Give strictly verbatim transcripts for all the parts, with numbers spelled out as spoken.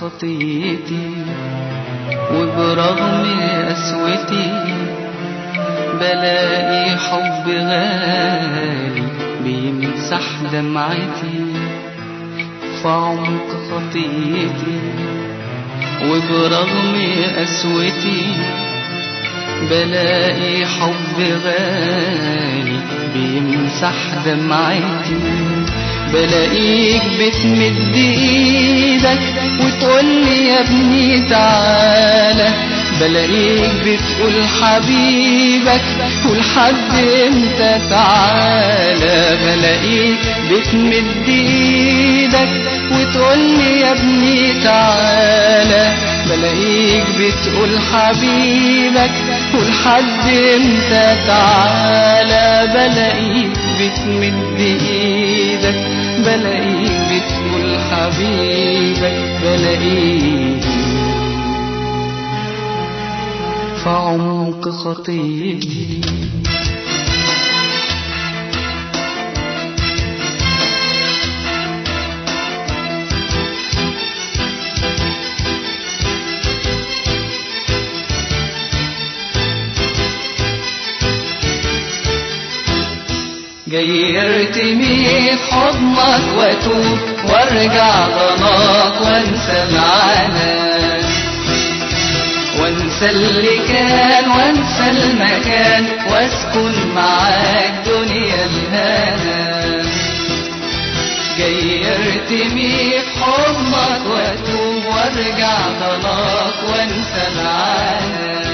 خطيتي وبرغم قسوتي بلاقي حب غالي بيمسح دمعتي في عمق خطيتي وبرغم قسوتي بلاقي حب غالي بيمسح دمعتي بلاقيك بتمد ايدك وتقولي يا ابني تعالى بلاقيك بتقول حبيبك ولحد امتى تعالى بلاقيك بتمد ايدك وتقولي يا ابني تعالى بلاقيك بتقول حبيبك ولحد امتى تعالى بلاقيك بتمد ايدك بلاقيك بتقول حبيبك بلاقيك في عمق خطيتي جاي ارتمي في حضنك واتوب وارجع ضناك وانسى العنان وانسى اللي كان وانسى المكان واسكن معاك دنيا الهنا جاي ارتمي في حضنك واتوب وارجع ضناك وانسى العنان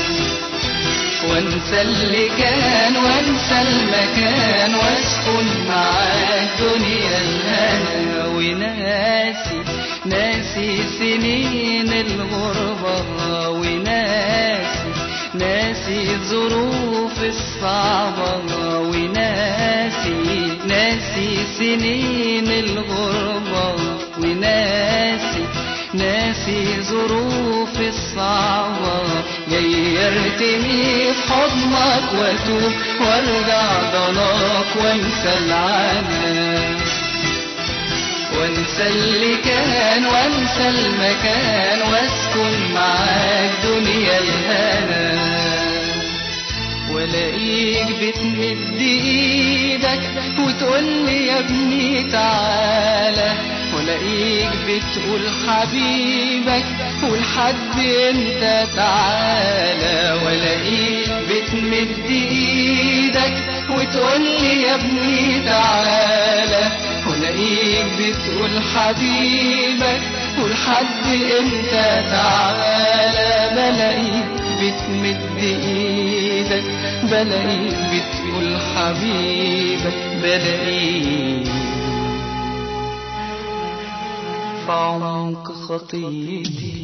وانسى اللي كان وانسى المكان واسكن معاك دنيا الهنا وناسي ناسي سنين الغربة وناسي ناسي الظروف الصعبة وناسي ناسي سنين الغربة وناسي ناسي ظروف الصعبة جاي ارتمي في حضنك واتوب وارجع ضناك وانسى العنان وانسى اللي كان وانسى المكان واسكن معاك دنيا الهنا ولاقيك بتمد ايدك وتقولي يا ابني تعالى ولاقيك بتقول حبيبك ولحد امتى تعالى ولاقيك بتمد ايدك وتقولي يا ابني تعالى ولاقيك بتقول حبيبك ولحد امتى تعالى بلاقيك بتمد ايدك بلاقيك بتقول حبيبك بلاقيك في عمق خطيتي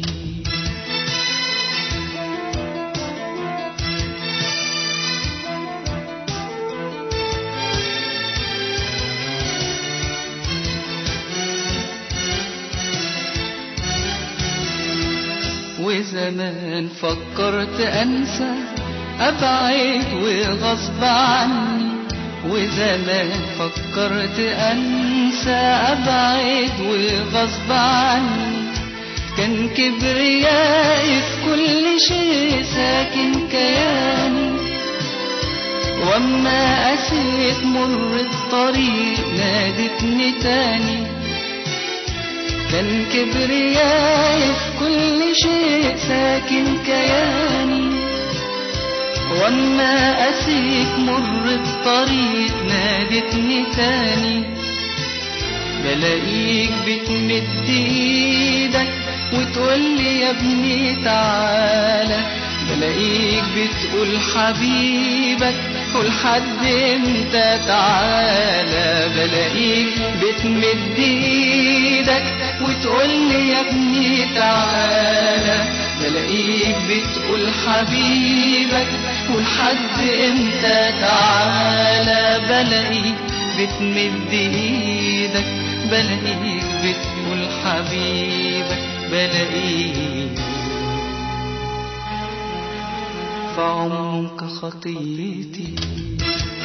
وزمان فكرت انسى ابعد وغصب عني وزمان فكرت انسى ابعد وغصب عني كان كبريائي في كل شيء ساكن كياني واما قسيت مر الطريق نادتني تاني كان كبريائي في كل شيء ساكن كياني واما قسيت مر الطريق نادتني تاني بلاقيك بتمد ايدك وتقولي يا ابني تعالى بلاقيك بتقول حبيبك ولحد امتى تعالى بلاقيك بتمد ايدك وتقولي يا ابني تعالى بلاقيك بتقول حبيبك ولحد امتى تعالى بلاقيك بتمد ايدك بلاقيك بتقول حبيبك بلاقيك في عمق خطيتي